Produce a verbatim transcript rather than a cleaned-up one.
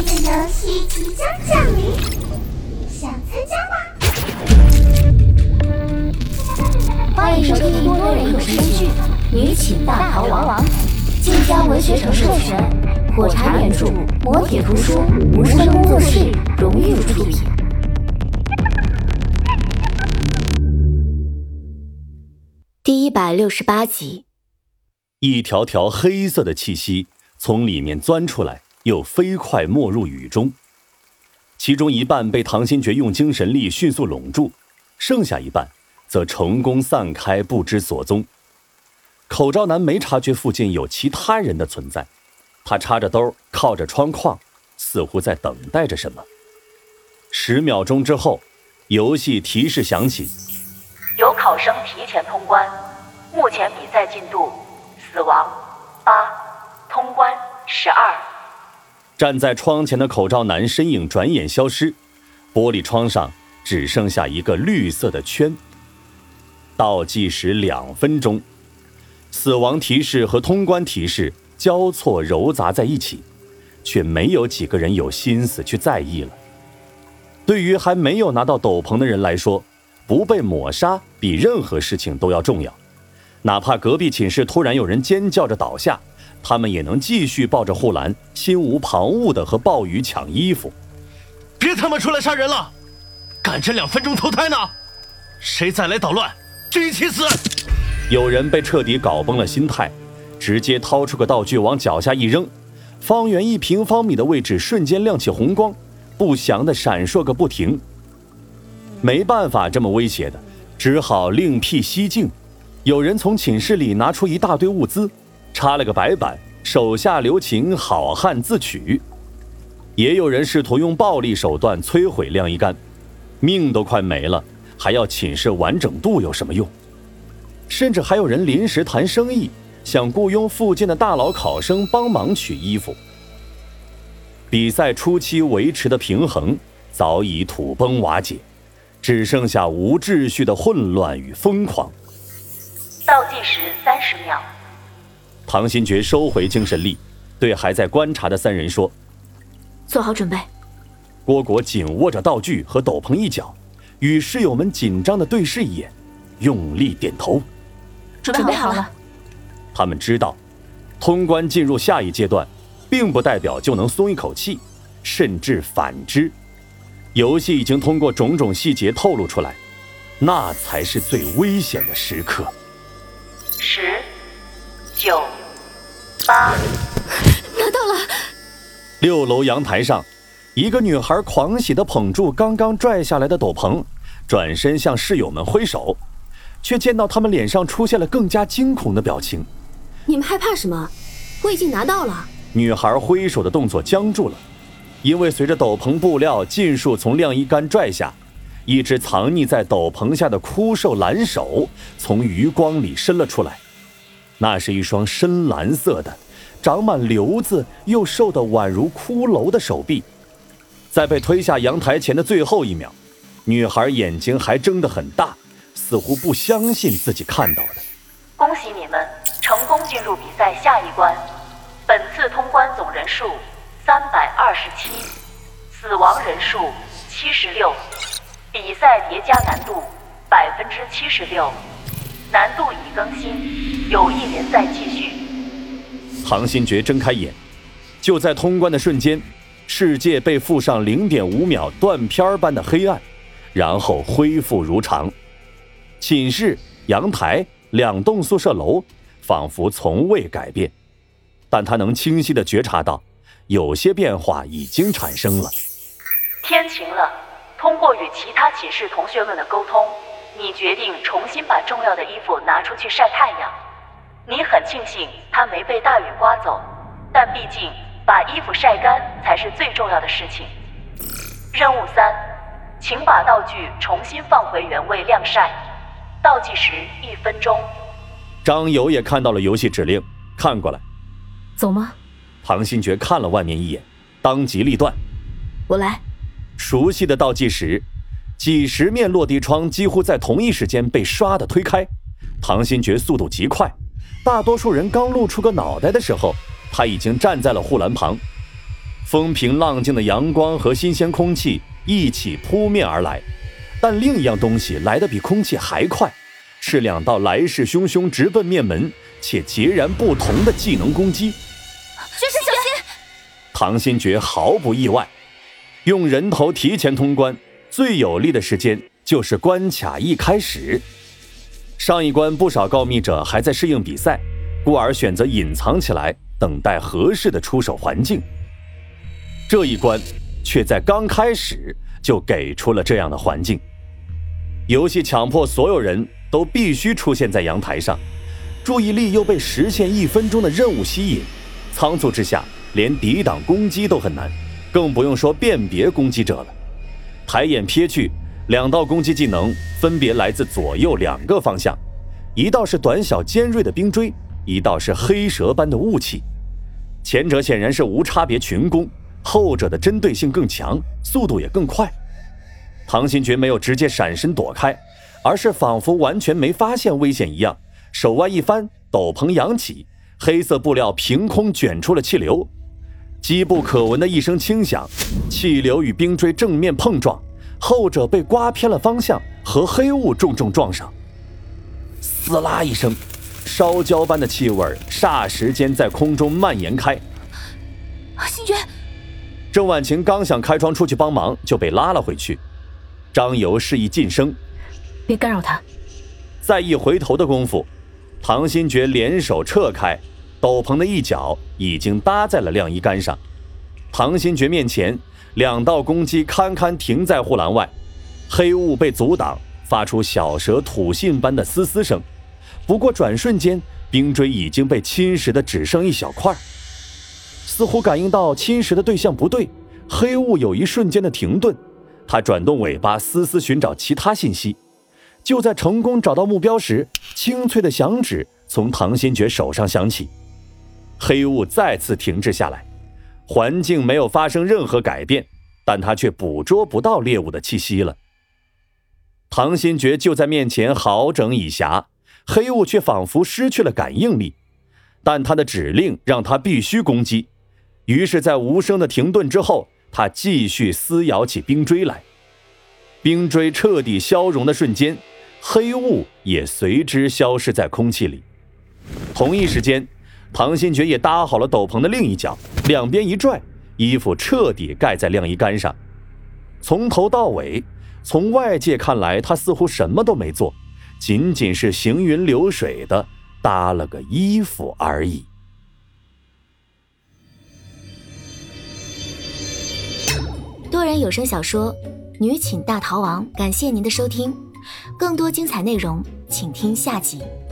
的游戏即将降临，想参加吗？ 欢迎收听多人有声剧《女寝大逃亡》，晋江文学城授权，火柴原著，磨铁图书，无声工作室荣誉出品。第一百六十八集。 一条条黑色的气息从里面钻出来，又飞快没入雨中。其中一半被唐新觉用精神力迅速拢住，剩下一半则成功散开，不知所踪。口罩男没察觉附近有其他人的存在，他插着兜，靠着窗框，似乎在等待着什么。十秒钟之后，游戏提示响起， 有考生提前通关，目前比赛进度死亡八，通关十二。 站在窗前的口罩男身影转眼消失，玻璃窗上只剩下一个绿色的圈。倒计时两分钟，死亡提示和通关提示交错糅杂在一起，却没有几个人有心思去在意了。对于还没有拿到斗篷的人来说，不被抹杀比任何事情都要重要。哪怕隔壁寝室突然有人尖叫着倒下，他们也能继续抱着护栏，心无旁骛地和鲍鱼抢衣服。 别他妈出来杀人了，赶这两分钟投胎呢！谁再来捣乱，均一起死！ 有人被彻底搞崩了心态，直接掏出个道具往脚下一扔，方圆一平方米的位置瞬间亮起红光，不祥地闪烁个不停。没办法这么威胁的，只好另辟蹊径。有人从寝室里拿出一大堆物资，插了个白板，手下留情，好汉自取。也有人试图用暴力手段摧毁晾衣杆，命都快没了，还要寝室完整度有什么用？甚至还有人临时谈生意，想雇佣附近的大佬考生帮忙取衣服。比赛初期维持的平衡早已土崩瓦解，只剩下无秩序的混乱与疯狂。 倒计时三十秒。 唐新觉收回精神力，对还在观察的三人说：“ 做好准备。” 蝈蝈紧握着道具和斗篷一角，与室友们紧张地对视一眼，用力点头：“ 准备好了。” 他们知道，通关进入下一阶段，并不代表就能松一口气，甚至反之。游戏已经通过种种细节透露出来，那才是最危险的时刻。 十、九、八， 拿到了！ 六楼阳台上，一个女孩狂喜地捧住刚刚拽下来的斗篷，转身向室友们挥手，却见到他们脸上出现了更加惊恐的表情。 你们害怕什么？我已经拿到了。 女孩挥手的动作僵住了，因为随着斗篷布料尽数从晾衣杆拽下，一只藏匿在斗篷下的枯瘦蓝手从余光里伸了出来。那是一双深蓝色的长满瘤子又瘦得宛如骷髅的手臂。在被推下阳台前的最后一秒，女孩眼睛还睁得很大，似乎不相信自己看到的。 恭喜你们成功进入比赛下一关，本次通关总人数三百二十七，死亡人数七十六，比赛叠加难度百分之七十六，难度已更新，有意联赛继续。 唐新觉睁开眼，就在通关的瞬间，世界被附上 零点五秒断片般的黑暗，然后恢复如常。寝室、阳台、两栋宿舍楼仿佛从未改变，但他能清晰地觉察到，有些变化已经产生了。 天晴了，通过与其他寝室同学们的沟通，你决定重新把重要的衣服拿出去晒太阳。你很庆幸它没被大雨刮走，但毕竟把衣服晒干才是最重要的事情。任务三，请把道具重新放回原位晾晒，倒计时一分钟。 张友也看到了游戏指令，看过来。 走吗？ 唐新觉看了外面一眼，当机立断： 我来。 熟悉的倒计时，几十面落地窗几乎在同一时间被唰地推开。唐新觉速度极快，大多数人刚露出个脑袋的时候，他已经站在了护栏旁。 风平浪静的阳光和新鲜空气一起扑面而来，但另一样东西来得比空气还快，是两道来势汹汹、直奔面门且截然不同的技能攻击。 学生小心！ 唐新觉毫不意外，用人头提前通关，最有利的时间就是关卡一开始。上一关不少告密者还在适应比赛，故而选择隐藏起来，等待合适的出手环境。这一关却在刚开始就给出了这样的环境，游戏强迫所有人都必须出现在阳台上，注意力又被实现一分钟的任务吸引，仓促之下连抵挡攻击都很难，更不用说辨别攻击者了。抬眼瞥去，两道攻击技能分别来自左右两个方向，一道是短小尖锐的冰锥，一道是黑蛇般的雾气。前者显然是无差别群攻，后者的针对性更强，速度也更快。唐新觉没有直接闪身躲开，而是仿佛完全没发现危险一样，手腕一翻，斗篷扬起，黑色布料凭空卷出了气流，机不可闻的一声轻响，气流与冰锥正面碰撞，后者被刮偏了方向，和黑雾重重撞上。撕拉一声，烧焦般的气味霎时间在空中蔓延开。 新觉， 郑婉晴刚想开窗出去帮忙，就被拉了回去。张游示意噤声， 别干扰他。 再一回头的功夫，唐新觉联手撤开，斗篷的一角已经搭在了晾衣杆上。唐新觉面前，两道攻击堪堪停在护栏外，黑雾被阻挡，发出小蛇吐信般的嘶嘶声。不过转瞬间，冰锥已经被侵蚀的只剩一小块。似乎感应到侵蚀的对象不对，黑雾有一瞬间的停顿，他转动尾巴丝丝寻找其他信息。就在成功找到目标时，清脆的响指从唐新觉手上响起，黑雾再次停滞下来，环境没有发生任何改变，但他却捕捉不到猎物的气息了。唐新觉就在面前好整以暇，黑雾却仿佛失去了感应力，但他的指令让他必须攻击。于是在无声的停顿之后，他继续撕咬起冰锥来。冰锥彻底消融的瞬间，黑雾也随之消失在空气里。同一时间，唐新觉也搭好了斗篷的另一角，两边一拽，衣服彻底盖在晾衣杆上。从头到尾，从外界看来，他似乎什么都没做，仅仅是行云流水的搭了个衣服而已。 多人有声小说《女寝大逃亡》，感谢您的收听，更多精彩内容请听下集。